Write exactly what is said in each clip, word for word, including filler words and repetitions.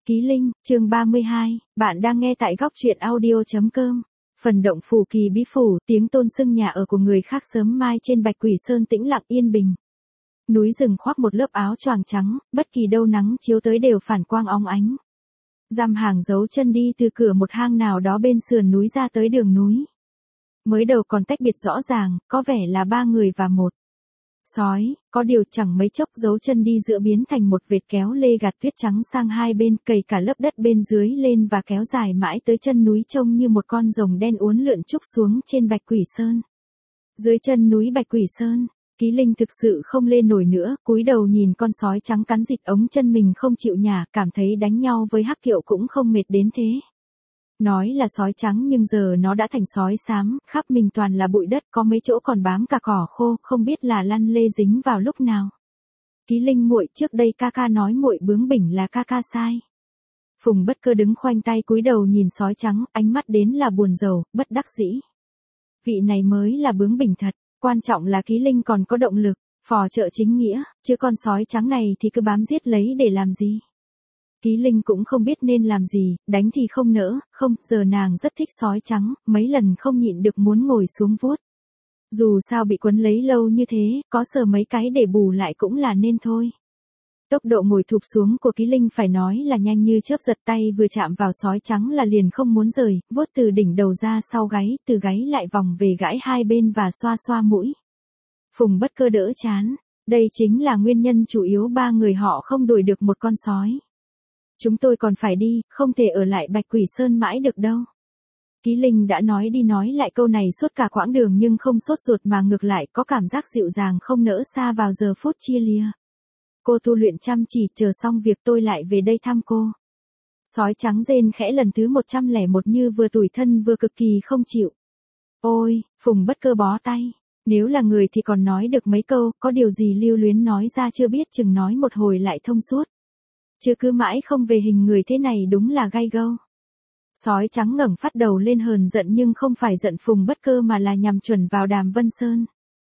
Ký Linh, chương ba mươi hai, bạn đang nghe tại góc truyện audio chấm com. Phần động phủ Kỳ Bí Phủ, tiếng tôn sưng nhà ở của người khác sớm mai trên Bạch Quỷ Sơn tĩnh lặng yên bình. Núi rừng khoác một lớp áo choàng trắng, bất kỳ đâu nắng chiếu tới đều phản quang óng ánh. Dăm hàng dấu chân đi từ cửa một hang nào đó bên sườn núi ra tới đường núi. Mới đầu còn tách biệt rõ ràng, có vẻ là ba người và một sói, có điều chẳng mấy chốc dấu chân đi giữa biến thành một vệt kéo lê gạt tuyết trắng sang hai bên, cày cả lớp đất bên dưới lên và kéo dài mãi tới chân núi trông như một con rồng đen uốn lượn trúc xuống trên Bạch Quỷ Sơn. Dưới chân núi Bạch Quỷ Sơn, Ký Linh thực sự không lên nổi nữa, cúi đầu nhìn con sói trắng cắn rịt ống chân mình không chịu nhả, cảm thấy đánh nhau với Hắc Kiệu cũng không mệt đến thế. Nói là sói trắng nhưng giờ nó đã thành sói xám, khắp mình toàn là bụi đất, có mấy chỗ còn bám cả cỏ khô, không biết là lăn lê dính vào lúc nào. Ký Linh muội, trước đây ca ca nói muội bướng bỉnh là ca ca sai. Phùng Bất Cơ đứng khoanh tay cúi đầu nhìn sói trắng, ánh mắt đến là buồn rầu, bất đắc dĩ. Vị này mới là bướng bỉnh thật, quan trọng là Ký Linh còn có động lực, phò trợ chính nghĩa, chứ con sói trắng này thì cứ bám giết lấy để làm gì. Ký Linh cũng không biết nên làm gì, đánh thì không nỡ, không, giờ nàng rất thích sói trắng, mấy lần không nhịn được muốn ngồi xuống vuốt. Dù sao bị quấn lấy lâu như thế, có sờ mấy cái để bù lại cũng là nên thôi. Tốc độ ngồi thụp xuống của Ký Linh phải nói là nhanh như chớp giật, tay vừa chạm vào sói trắng là liền không muốn rời, vuốt từ đỉnh đầu ra sau gáy, từ gáy lại vòng về gãi hai bên và xoa xoa mũi. Phùng Bất Cơ đỡ chán, đây chính là nguyên nhân chủ yếu ba người họ không đuổi được một con sói. Chúng tôi còn phải đi, không thể ở lại Bạch Quỷ Sơn mãi được đâu. Ký Linh đã nói đi nói lại câu này suốt cả quãng đường nhưng không sốt ruột mà ngược lại có cảm giác dịu dàng không nỡ xa vào giờ phút chia lìa. Cô tu luyện chăm chỉ, chờ xong việc tôi lại về đây thăm cô. Sói trắng rên khẽ lần thứ một trăm lẻ một như vừa tủi thân vừa cực kỳ không chịu. Ôi, Phùng Bất Cơ bó tay. Nếu là người thì còn nói được mấy câu, có điều gì lưu luyến nói ra chưa biết chừng nói một hồi lại thông suốt. Chứ cứ mãi không về hình người thế này đúng là gai gâu. Sói trắng ngẩng phát đầu lên hờn giận nhưng không phải giận Phùng Bất Cơ mà là nhằm chuẩn vào Đàm Vân Sơn.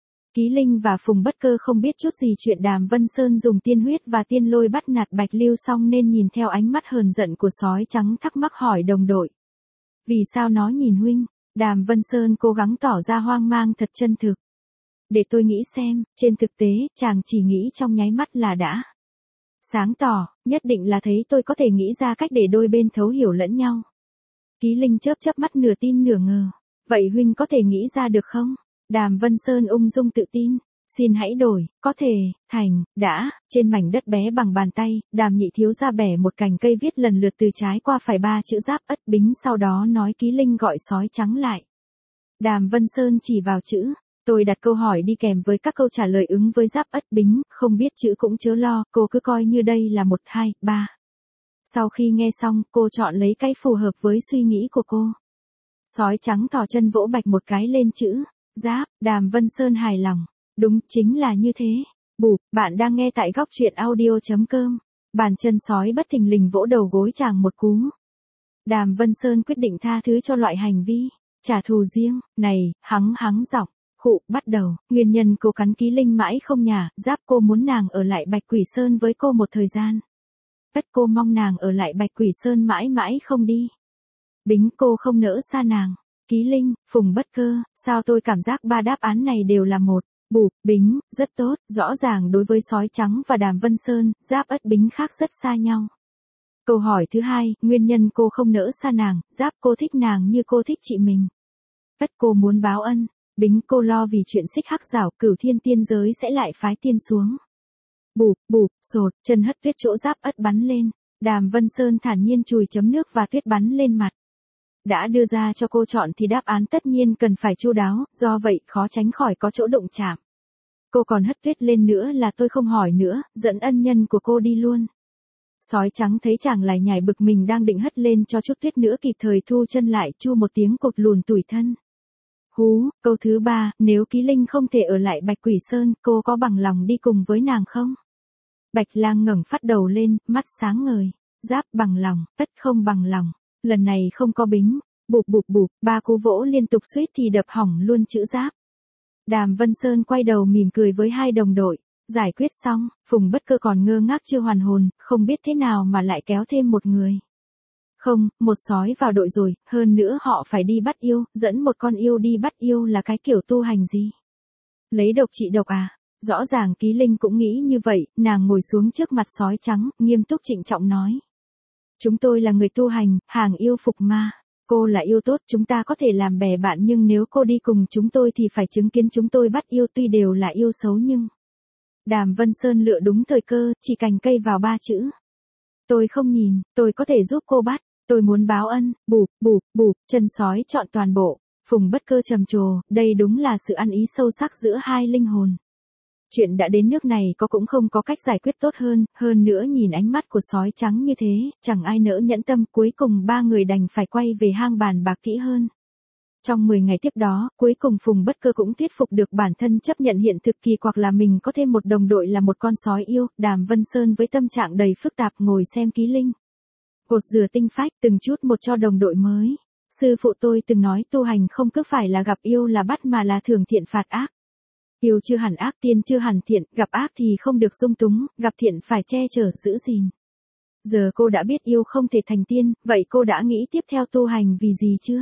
Ký Linh và Phùng Bất Cơ không biết chút gì chuyện Đàm Vân Sơn dùng tiên huyết và tiên lôi bắt nạt Bạch Lưu xong nên nhìn theo ánh mắt hờn giận của sói trắng thắc mắc hỏi đồng đội. Vì sao nó nhìn huynh? Đàm Vân Sơn cố gắng tỏ ra hoang mang thật chân thực. Để tôi nghĩ xem, trên thực tế, chàng chỉ nghĩ trong nháy mắt là đã sáng tỏ, nhất định là thấy tôi có thể nghĩ ra cách để đôi bên thấu hiểu lẫn nhau. Ký Linh chớp chớp mắt nửa tin nửa ngờ. Vậy huynh có thể nghĩ ra được không? Đàm Vân Sơn ung dung tự tin. Xin hãy đổi, có thể, thành, đã, trên mảnh đất bé bằng bàn tay, Đàm nhị thiếu ra bẻ một cành cây viết lần lượt từ trái qua phải ba chữ Giáp Ất Bính, sau đó nói Ký Linh gọi sói trắng lại. Đàm Vân Sơn chỉ vào chữ. Tôi đặt câu hỏi đi kèm với các câu trả lời ứng với Giáp Ất Bính, không biết chữ cũng chớ lo, cô cứ coi như đây là một, hai, ba. Sau khi nghe xong, cô chọn lấy cái phù hợp với suy nghĩ của cô. Sói trắng thò chân vỗ bạch một cái lên chữ Giáp, Đàm Vân Sơn hài lòng. Đúng, chính là như thế. Bụp, bạn đang nghe tại góc truyện audio chấm com. Bàn chân sói bất thình lình vỗ đầu gối chàng một cú. Đàm Vân Sơn quyết định tha thứ cho loại hành vi trả thù riêng này, hắng hắng giọng. Khụ, bắt đầu, nguyên nhân cô cắn Ký Linh mãi không nhả, Giáp cô muốn nàng ở lại Bạch Quỷ Sơn với cô một thời gian. Tất cô mong nàng ở lại Bạch Quỷ Sơn mãi mãi không đi. Bính cô không nỡ xa nàng. Ký Linh, Phùng Bất Cơ, sao tôi cảm giác ba đáp án này đều là một. Bụp, Bính, rất tốt, rõ ràng đối với sói trắng và Đàm Vân Sơn, Giáp Ất Bính khác rất xa nhau. Câu hỏi thứ hai, nguyên nhân cô không nỡ xa nàng, Giáp cô thích nàng như cô thích chị mình. Tất cô muốn báo ân. Bính cô lo vì chuyện xích hắc rảo, Cửu Thiên tiên giới sẽ lại phái tiên xuống. Bụp, bụp, sột, chân hất tuyết chỗ Giáp Ất bắn lên. Đàm Vân Sơn thản nhiên chùi chấm nước và tuyết bắn lên mặt. Đã đưa ra cho cô chọn thì đáp án tất nhiên cần phải chu đáo, do vậy khó tránh khỏi có chỗ đụng chạm. Cô còn hất tuyết lên nữa là tôi không hỏi nữa, dẫn ân nhân của cô đi luôn. Sói trắng thấy chàng lải nhải bực mình đang định hất lên cho chút tuyết nữa kịp thời thu chân lại, chu một tiếng cột lùn tủi thân. Hú, câu thứ ba, nếu Ký Linh không thể ở lại Bạch Quỷ Sơn, cô có bằng lòng đi cùng với nàng không? Bạch Lang ngẩng phát đầu lên, mắt sáng ngời. Giáp bằng lòng, Tất không bằng lòng. Lần này không có Bính. Bụp bụp bụp, ba cú vỗ liên tục suýt thì đập hỏng luôn chữ Giáp. Đàm Vân Sơn quay đầu mỉm cười với hai đồng đội. Giải quyết xong, Phùng Bất Cơ còn ngơ ngác chưa hoàn hồn, không biết thế nào mà lại kéo thêm một người. Không, một sói vào đội rồi, hơn nữa họ phải đi bắt yêu, dẫn một con yêu đi bắt yêu là cái kiểu tu hành gì? Lấy độc trị độc à? Rõ ràng Ký Linh cũng nghĩ như vậy, nàng ngồi xuống trước mặt sói trắng, nghiêm túc trịnh trọng nói. Chúng tôi là người tu hành, hàng yêu phục ma. Cô là yêu tốt, chúng ta có thể làm bè bạn nhưng nếu cô đi cùng chúng tôi thì phải chứng kiến chúng tôi bắt yêu tuy đều là yêu xấu nhưng... Đàm Vân Sơn lựa đúng thời cơ, chỉ cành cây vào ba chữ. Tôi không nhìn, tôi có thể giúp cô bắt, tôi muốn báo ân, bụp, bụp, bụp, chân sói chọn toàn bộ. Phùng Bất Cơ trầm trồ, đây đúng là sự ăn ý sâu sắc giữa hai linh hồn. Chuyện đã đến nước này có cũng không có cách giải quyết tốt hơn, hơn nữa nhìn ánh mắt của sói trắng như thế, chẳng ai nỡ nhẫn tâm, cuối cùng ba người đành phải quay về hang bàn bạc kỹ hơn. Trong mười ngày tiếp đó, cuối cùng Phùng Bất Cơ cũng thuyết phục được bản thân chấp nhận hiện thực kỳ quặc là mình có thêm một đồng đội là một con sói yêu, Đàm Vân Sơn với tâm trạng đầy phức tạp ngồi xem Ký Linh. Cột rửa tinh phách từng chút một cho đồng đội mới. Sư phụ tôi từng nói tu hành không cứ phải là gặp yêu là bắt mà là thường thiện phạt ác. Yêu chưa hẳn ác, tiên chưa hẳn thiện, gặp ác thì không được dung túng, gặp thiện phải che chở giữ gìn. Giờ cô đã biết yêu không thể thành tiên, vậy cô đã nghĩ tiếp theo tu hành vì gì chưa?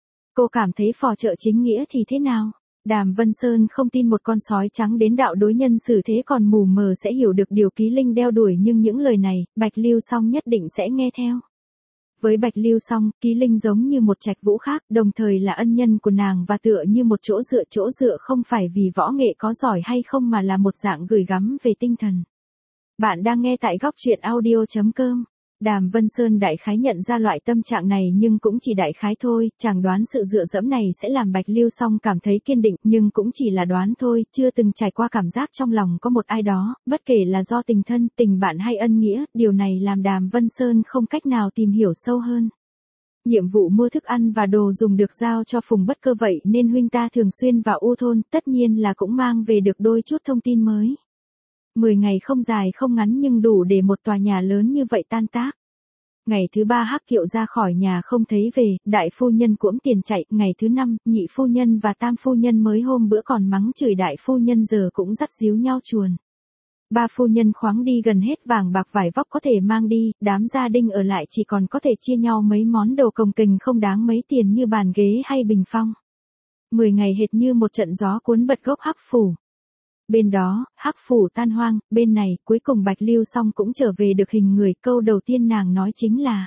Cô cảm thấy phò trợ chính nghĩa thì thế nào? Đàm Vân Sơn không tin một con sói trắng đến đạo đối nhân xử thế còn mù mờ sẽ hiểu được điều Ký Linh đeo đuổi nhưng những lời này, Bạch Lưu Song nhất định sẽ nghe theo. Với Bạch Lưu Song, Ký Linh giống như một trạch vũ khác, đồng thời là ân nhân của nàng và tựa như một chỗ dựa chỗ dựa không phải vì võ nghệ có giỏi hay không mà là một dạng gửi gắm về tinh thần. Bạn đang nghe tại góc truyện audio chấm com. Đàm Vân Sơn đại khái nhận ra loại tâm trạng này nhưng cũng chỉ đại khái thôi, chàng đoán sự dựa dẫm này sẽ làm Bạch Lưu Song cảm thấy kiên định nhưng cũng chỉ là đoán thôi, chưa từng trải qua cảm giác trong lòng có một ai đó, bất kể là do tình thân, tình bạn hay ân nghĩa, điều này làm Đàm Vân Sơn không cách nào tìm hiểu sâu hơn. Nhiệm vụ mua thức ăn và đồ dùng được giao cho Phùng Bất Cơ vậy nên huynh ta thường xuyên vào U thôn, tất nhiên là cũng mang về được đôi chút thông tin mới. Mười ngày không dài không ngắn nhưng đủ để một tòa nhà lớn như vậy tan tác. Ngày thứ ba Hắc Kiệu ra khỏi nhà không thấy về, đại phu nhân cuỗm tiền chạy, ngày thứ năm, nhị phu nhân và tam phu nhân mới hôm bữa còn mắng chửi đại phu nhân giờ cũng dắt díu nhau chuồn. Ba phu nhân khoáng đi gần hết vàng bạc vải vóc có thể mang đi, đám gia đình ở lại chỉ còn có thể chia nhau mấy món đồ cồng kềnh không đáng mấy tiền như bàn ghế hay bình phong. Mười ngày hệt như một trận gió cuốn bật gốc Hắc phủ. Bên đó, Hắc phủ tan hoang, bên này, cuối cùng Bạch Lưu Song cũng trở về được hình người, câu đầu tiên nàng nói chính là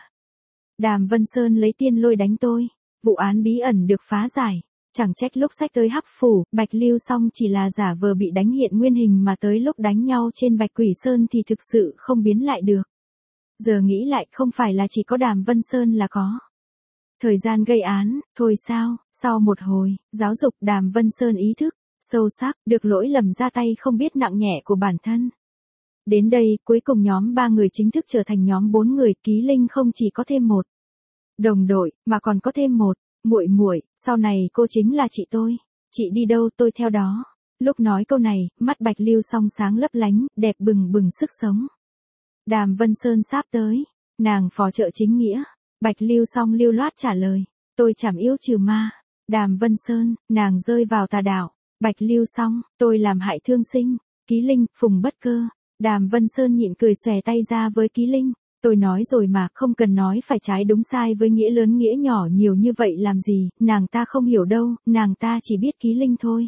Đàm Vân Sơn lấy tiên lôi đánh tôi, vụ án bí ẩn được phá giải, chẳng trách lúc sách tới Hắc phủ, Bạch Lưu Song chỉ là giả vờ bị đánh hiện nguyên hình mà tới lúc đánh nhau trên Bạch Quỷ Sơn thì thực sự không biến lại được. Giờ nghĩ lại không phải là chỉ có Đàm Vân Sơn là có. Thời gian gây án, thôi sao, sau một hồi, giáo dục Đàm Vân Sơn ý thức sâu sắc, được lỗi lầm ra tay không biết nặng nhẹ của bản thân. Đến đây, cuối cùng nhóm ba người chính thức trở thành nhóm bốn người, Ký Linh không chỉ có thêm một đồng đội, mà còn có thêm một muội muội, sau này cô chính là chị tôi. Chị đi đâu tôi theo đó. Lúc nói câu này, mắt Bạch Lưu Song sáng lấp lánh, đẹp bừng bừng sức sống. Đàm Vân Sơn sáp tới, nàng phò trợ chính nghĩa. Bạch Lưu Song lưu loát trả lời, tôi chảm yêu trừ ma. Đàm Vân Sơn, nàng rơi vào tà đạo. Bạch Lưu Song, tôi làm hại thương sinh. Ký Linh, Phùng Bất Cơ. Đàm Vân Sơn nhịn cười xòe tay ra với Ký Linh. Tôi nói rồi mà, không cần nói phải trái đúng sai với nghĩa lớn nghĩa nhỏ nhiều như vậy làm gì, nàng ta không hiểu đâu, nàng ta chỉ biết Ký Linh thôi.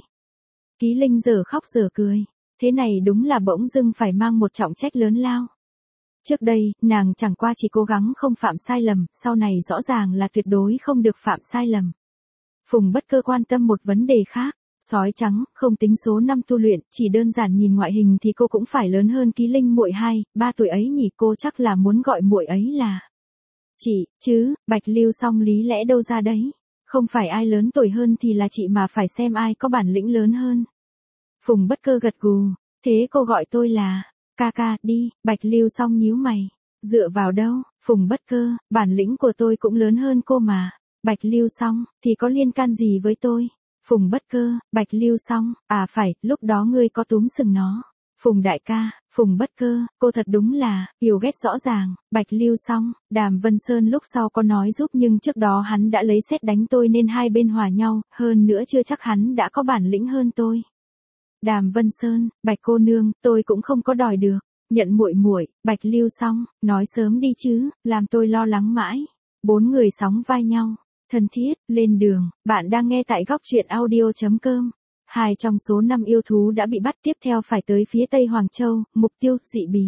Ký Linh giờ khóc giờ cười. Thế này đúng là bỗng dưng phải mang một trọng trách lớn lao. Trước đây, nàng chẳng qua chỉ cố gắng không phạm sai lầm, sau này rõ ràng là tuyệt đối không được phạm sai lầm. Phùng Bất Cơ quan tâm một vấn đề khác. Sói trắng, không tính số năm tu luyện, chỉ đơn giản nhìn ngoại hình thì cô cũng phải lớn hơn Ký Linh muội hai, ba tuổi ấy nhỉ, cô chắc là muốn gọi muội ấy là chị, chứ, Bạch Lưu Song lý lẽ đâu ra đấy. Không phải ai lớn tuổi hơn thì là chị mà phải xem ai có bản lĩnh lớn hơn. Phùng Bất Cơ gật gù, thế cô gọi tôi là ca ca đi. Bạch Lưu Song nhíu mày, dựa vào đâu? Phùng Bất Cơ, bản lĩnh của tôi cũng lớn hơn cô mà. Bạch Lưu Song, thì có liên can gì với tôi? Phùng Bất Cơ, Bạch Lưu Song, à phải, lúc đó ngươi có túm sừng nó. Phùng đại ca, Phùng Bất Cơ, cô thật đúng là, yêu ghét rõ ràng. Bạch Lưu Song, Đàm Vân Sơn lúc sau có nói giúp nhưng trước đó hắn đã lấy sét đánh tôi nên hai bên hòa nhau, hơn nữa chưa chắc hắn đã có bản lĩnh hơn tôi. Đàm Vân Sơn, Bạch cô nương, tôi cũng không có đòi được. Nhận muội muội, Bạch Lưu Song, nói sớm đi chứ, làm tôi lo lắng mãi. Bốn người sóng vai nhau, thân thiết, lên đường, bạn đang nghe tại góc truyện audio.com. Hai trong số năm yêu thú đã bị bắt, tiếp theo phải tới phía Tây Hoàng Châu, mục tiêu, dị bì.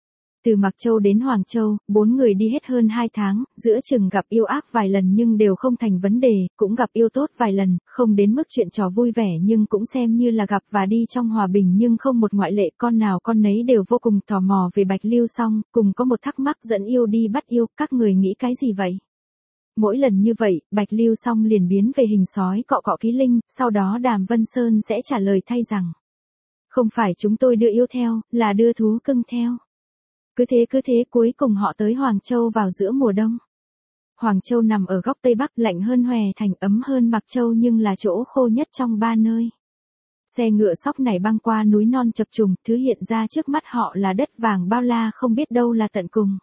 Từ Mạc Châu đến Hoàng Châu, bốn người đi hết hơn hai tháng, giữa chừng gặp yêu ác vài lần nhưng đều không thành vấn đề, cũng gặp yêu tốt vài lần, không đến mức chuyện trò vui vẻ nhưng cũng xem như là gặp và đi trong hòa bình nhưng không một ngoại lệ, con nào con nấy đều vô cùng tò mò về Bạch Lưu Song, cùng có một thắc mắc dẫn yêu đi bắt yêu, các người nghĩ cái gì vậy? Mỗi lần như vậy, Bạch Lưu Song liền biến về hình sói cọ cọ Ký Linh, sau đó Đàm Vân Sơn sẽ trả lời thay rằng: không phải chúng tôi đưa yêu theo, là đưa thú cưng theo. Cứ thế cứ thế cuối cùng họ tới Hoàng Châu vào giữa mùa đông. Hoàng Châu nằm ở góc Tây Bắc, lạnh hơn Hòe Thành, ấm hơn Mạc Châu nhưng là chỗ khô nhất trong ba nơi. Xe ngựa sóc nảy băng qua núi non chập trùng, thứ hiện ra trước mắt họ là đất vàng bao la không biết đâu là tận cùng.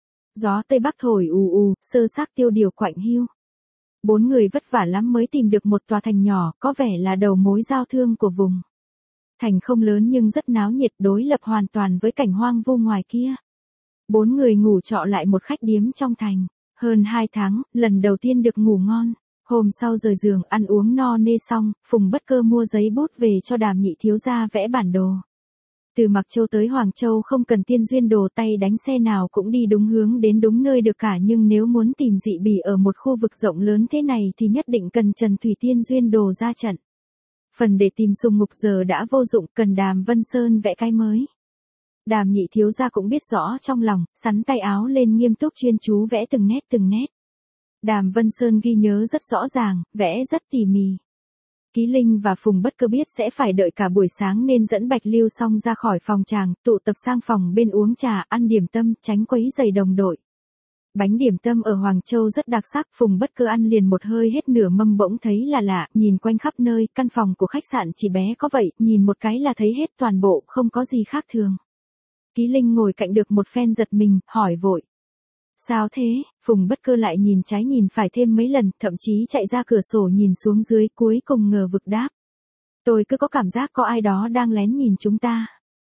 Gió Tây Bắc thổi ù ù, sơ xác tiêu điều quạnh hiu. Bốn người vất vả lắm mới tìm được một tòa thành nhỏ, có vẻ là đầu mối giao thương của vùng. Thành không lớn nhưng rất náo nhiệt, đối lập hoàn toàn với cảnh hoang vu ngoài kia. Bốn người ngủ trọ lại một khách điếm trong thành. Hơn hai tháng, lần đầu tiên được ngủ ngon. Hôm sau rời giường ăn uống no nê xong, Phùng Bất Cơ mua giấy bút về cho Đàm nhị thiếu gia vẽ bản đồ. Từ Mạc Châu tới Hoàng Châu không cần tiên duyên đồ, tay đánh xe nào cũng đi đúng hướng đến đúng nơi được cả, nhưng nếu muốn tìm dị bì ở một khu vực rộng lớn thế này thì nhất định cần Trần Thủy tiên duyên đồ ra trận. Phần để tìm Sùng Ngục giờ đã vô dụng, cần Đàm Vân Sơn vẽ cái mới. Đàm nhị thiếu gia cũng biết rõ trong lòng, sắn tay áo lên nghiêm túc chuyên chú vẽ từng nét từng nét. Đàm Vân Sơn ghi nhớ rất rõ ràng, vẽ rất tỉ mỉ. Ký Linh và Phùng Bất Cơ biết sẽ phải đợi cả buổi sáng nên dẫn Bạch Lưu Song ra khỏi phòng tràng, tụ tập sang phòng bên uống trà, ăn điểm tâm, tránh quấy rầy đồng đội. Bánh điểm tâm ở Hoàng Châu rất đặc sắc, Phùng Bất Cơ ăn liền một hơi hết nửa mâm, bỗng thấy là lạ, nhìn quanh khắp nơi, căn phòng của khách sạn chỉ bé có vậy, nhìn một cái là thấy hết toàn bộ, không có gì khác thường. Ký Linh ngồi cạnh được một phen giật mình, hỏi vội: sao thế? Phùng Bất Cơ lại nhìn trái nhìn phải thêm mấy lần, thậm chí chạy ra cửa sổ nhìn xuống dưới, cuối cùng ngờ vực đáp: tôi cứ có cảm giác có ai đó đang lén nhìn chúng ta.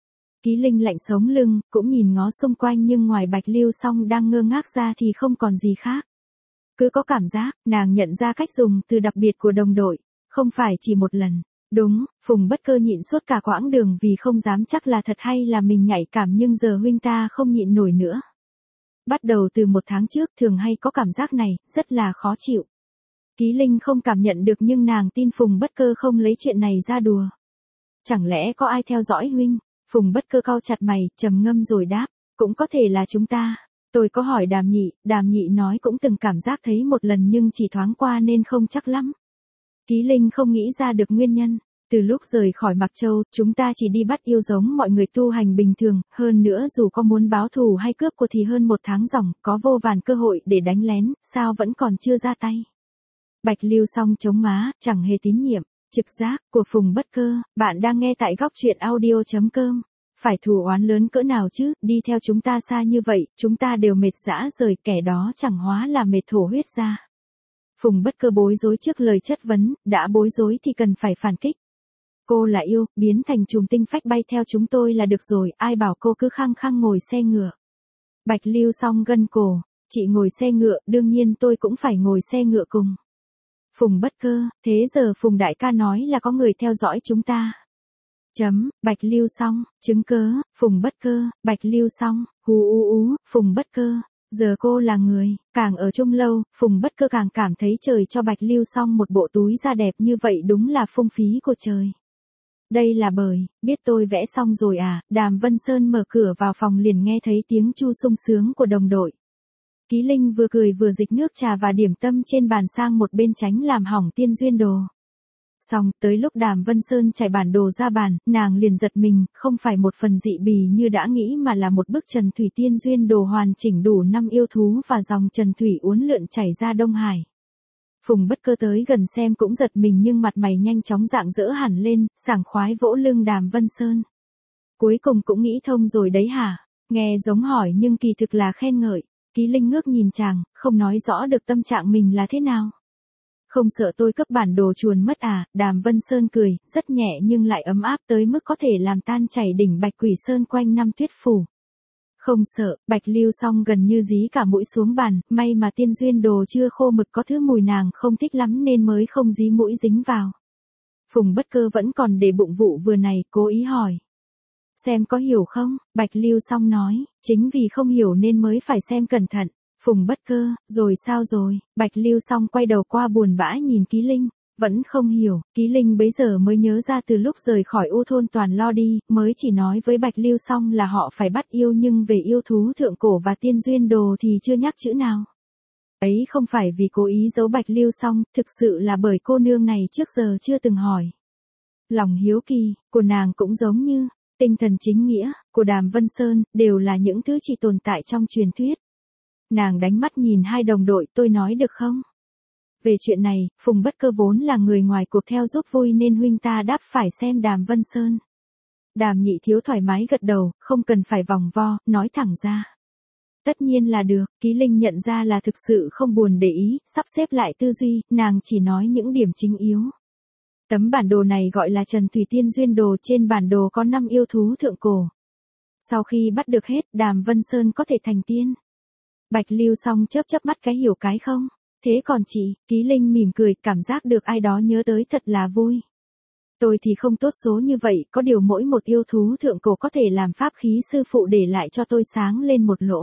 Ký Linh lạnh sống lưng, cũng nhìn ngó xung quanh nhưng ngoài Bạch Lưu Song đang ngơ ngác ra thì không còn gì khác. Cứ có cảm giác, nàng nhận ra cách dùng từ đặc biệt của đồng đội, không phải chỉ một lần. Đúng, Phùng Bất Cơ nhịn suốt cả quãng đường vì không dám chắc là thật hay là mình nhạy cảm, nhưng giờ huynh ta không nhịn nổi nữa. Bắt đầu từ một tháng trước thường hay có cảm giác này, rất là khó chịu. Ký Linh không cảm nhận được nhưng nàng tin Phùng Bất Cơ không lấy chuyện này ra đùa. Chẳng lẽ có ai theo dõi huynh? Phùng Bất Cơ cau chặt mày, trầm ngâm rồi đáp: cũng có thể là chúng ta. Tôi có hỏi Đàm nhị, Đàm nhị nói cũng từng cảm giác thấy một lần nhưng chỉ thoáng qua nên không chắc lắm. Ký Linh không nghĩ ra được nguyên nhân. Từ lúc rời khỏi Mạc Châu, chúng ta chỉ đi bắt yêu giống mọi người tu hành bình thường, hơn nữa dù có muốn báo thù hay cướp của thì hơn một tháng ròng, có vô vàn cơ hội để đánh lén, sao vẫn còn chưa ra tay. Bạch Lưu Song chống má, chẳng hề tín nhiệm, trực giác của Phùng Bất Cơ, bạn đang nghe tại góc truyện audio.com. Phải thù oán lớn cỡ nào chứ, đi theo chúng ta xa như vậy, chúng ta đều mệt dã rời, kẻ đó chẳng hóa là mệt thổ huyết ra. Phùng Bất Cơ bối rối trước lời chất vấn, đã bối rối thì cần phải phản kích. Cô là yêu, biến thành chùm tinh phách bay theo chúng tôi là được rồi, ai bảo cô cứ khăng khăng ngồi xe ngựa. Bạch Lưu Song gân cổ, chị ngồi xe ngựa, đương nhiên tôi cũng phải ngồi xe ngựa cùng. Phùng Bất Cơ, thế giờ Phùng đại ca nói là có người theo dõi chúng ta. Chấm, Bạch Lưu Song, chứng cớ, Phùng Bất Cơ, Bạch Lưu Song, hú ú ú, Phùng Bất Cơ. Giờ cô là người, càng ở chung lâu, Phùng Bất Cơ càng cảm thấy trời cho Bạch Lưu Song một bộ túi da đẹp như vậy đúng là phung phí của trời. Đây là bởi, biết tôi vẽ xong rồi à, Đàm Vân Sơn mở cửa vào phòng liền nghe thấy tiếng chu sung sướng của đồng đội. Ký Linh vừa cười vừa dịch nước trà và điểm tâm trên bàn sang một bên tránh làm hỏng tiên duyên đồ. Xong, tới lúc Đàm Vân Sơn trải bản đồ ra bàn, nàng liền giật mình, không phải một phần dị bì như đã nghĩ mà là một bức Trần Thủy tiên duyên đồ hoàn chỉnh đủ năm yêu thú và dòng Trần Thủy uốn lượn chảy ra Đông Hải. Phùng Bất Cơ tới gần xem cũng giật mình nhưng mặt mày nhanh chóng rạng rỡ hẳn lên, sảng khoái vỗ lưng Đàm Vân Sơn. Cuối cùng cũng nghĩ thông rồi đấy hả? Nghe giống hỏi nhưng kỳ thực là khen ngợi. Ký Linh ngước nhìn chàng, không nói rõ được tâm trạng mình là thế nào. Không sợ tôi cấp bản đồ chuồn mất à, Đàm Vân Sơn cười, rất nhẹ nhưng lại ấm áp tới mức có thể làm tan chảy đỉnh Bạch Quỷ Sơn quanh năm tuyết phủ. Không sợ, Bạch Lưu Song gần như dí cả mũi xuống bàn, may mà tiên duyên đồ chưa khô mực có thứ mùi nàng không thích lắm nên mới không dí mũi dính vào. Phùng Bất Cơ vẫn còn để bụng vụ vừa này, cố ý hỏi. Xem có hiểu không, Bạch Lưu Song nói, chính vì không hiểu nên mới phải xem cẩn thận. Phùng Bất Cơ, rồi sao rồi, Bạch Lưu Song quay đầu qua buồn bã nhìn Ký Linh, vẫn không hiểu, Ký Linh bấy giờ mới nhớ ra từ lúc rời khỏi U thôn toàn lo đi, mới chỉ nói với Bạch Lưu Song là họ phải bắt yêu nhưng về yêu thú thượng cổ và tiên duyên đồ thì chưa nhắc chữ nào. Ấy không phải vì cố ý giấu Bạch Lưu Song, thực sự là bởi cô nương này trước giờ chưa từng hỏi. Lòng hiếu kỳ của nàng cũng giống như tinh thần chính nghĩa của Đàm Vân Sơn, đều là những thứ chỉ tồn tại trong truyền thuyết. Nàng đánh mắt nhìn hai đồng đội, tôi nói được không? Về chuyện này, Phùng Bất Cơ vốn là người ngoài cuộc theo giúp vui nên huynh ta đáp phải xem Đàm Vân Sơn. Đàm Nhị Thiếu thoải mái gật đầu, không cần phải vòng vo, nói thẳng ra. Tất nhiên là được, Ký Linh nhận ra là thực sự không buồn để ý, sắp xếp lại tư duy, nàng chỉ nói những điểm chính yếu. Tấm bản đồ này gọi là Trần Thủy Tiên Duyên Đồ, trên bản đồ có năm yêu thú thượng cổ. Sau khi bắt được hết, Đàm Vân Sơn có thể thành tiên. Bạch Lưu Song chớp chớp mắt cái hiểu cái không. Thế còn chị, Ký Linh mỉm cười, cảm giác được ai đó nhớ tới thật là vui. Tôi thì không tốt số như vậy, có điều mỗi một yêu thú thượng cổ có thể làm pháp khí sư phụ để lại cho tôi sáng lên một lỗ.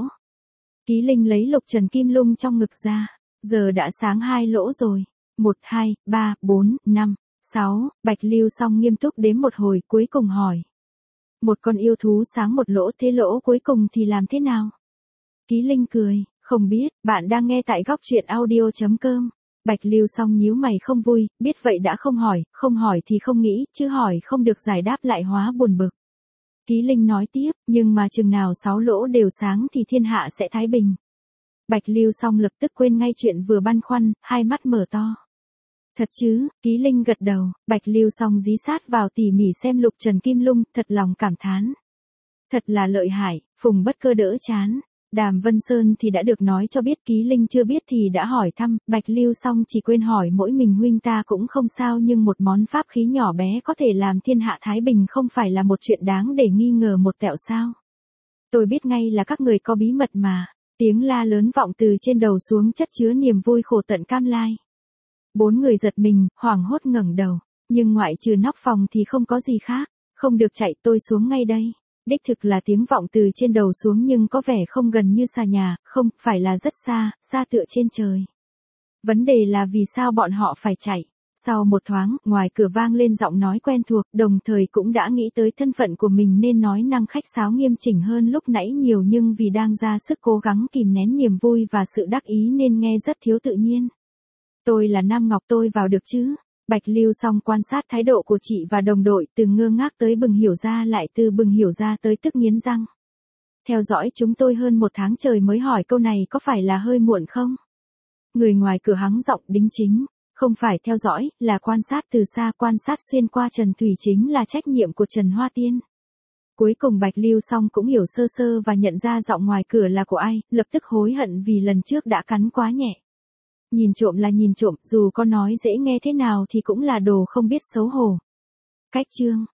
Ký Linh lấy lục trần kim lung trong ngực ra, giờ đã sáng hai lỗ rồi. Một, hai, ba, bốn, năm, sáu, Bạch Lưu Song nghiêm túc đếm một hồi, cuối cùng hỏi. Một con yêu thú sáng một lỗ, thế lỗ cuối cùng thì làm thế nào? Ký Linh cười, không biết, bạn đang nghe tại góc truyện audio chấm com. Bạch Lưu Song nhíu mày không vui, biết vậy đã không hỏi, không hỏi thì không nghĩ, chứ hỏi không được giải đáp lại hóa buồn bực. Ký Linh nói tiếp, nhưng mà chừng nào sáu lỗ đều sáng thì thiên hạ sẽ thái bình. Bạch Lưu Song lập tức quên ngay chuyện vừa băn khoăn, hai mắt mở to. Thật chứ, Ký Linh gật đầu, Bạch Lưu Song dí sát vào tỉ mỉ xem lục trần kim lung, thật lòng cảm thán. Thật là lợi hại, Phùng Bất Cơ đỡ chán. Đàm Vân Sơn thì đã được nói cho biết, Ký Linh chưa biết thì đã hỏi thăm, Bạch Lưu Song chỉ quên hỏi mỗi mình huynh ta cũng không sao, nhưng một món pháp khí nhỏ bé có thể làm thiên hạ thái bình không phải là một chuyện đáng để nghi ngờ một tẹo sao. Tôi biết ngay là các người có bí mật mà, tiếng la lớn vọng từ trên đầu xuống chất chứa niềm vui khổ tận cam lai. Bốn người giật mình, hoảng hốt ngẩng đầu, nhưng ngoại trừ nóc phòng thì không có gì khác, không được chạy, tôi xuống ngay đây. Đích thực là tiếng vọng từ trên đầu xuống nhưng có vẻ không gần như xa nhà, không, phải là rất xa, xa tựa trên trời. Vấn đề là vì sao bọn họ phải chạy. Sau một thoáng, ngoài cửa vang lên giọng nói quen thuộc, đồng thời cũng đã nghĩ tới thân phận của mình nên nói năng khách sáo nghiêm chỉnh hơn lúc nãy nhiều, nhưng vì đang ra sức cố gắng kìm nén niềm vui và sự đắc ý nên nghe rất thiếu tự nhiên. Tôi là Nam Ngọc, tôi vào được chứ? Bạch Lưu Song quan sát thái độ của chị và đồng đội, từ ngơ ngác tới bừng hiểu ra, lại từ bừng hiểu ra tới tức nghiến răng. Theo dõi chúng tôi hơn một tháng trời mới hỏi câu này có phải là hơi muộn không? Người ngoài cửa hắng giọng đính chính, không phải theo dõi, là quan sát từ xa, quan sát xuyên qua Trần Thủy chính là trách nhiệm của Trần Hoa Tiên. Cuối cùng Bạch Lưu Song cũng hiểu sơ sơ và nhận ra giọng ngoài cửa là của ai, lập tức hối hận vì lần trước đã cắn quá nhẹ. Nhìn trộm là nhìn trộm, dù có nói dễ nghe thế nào thì cũng là đồ không biết xấu hổ. Cách chương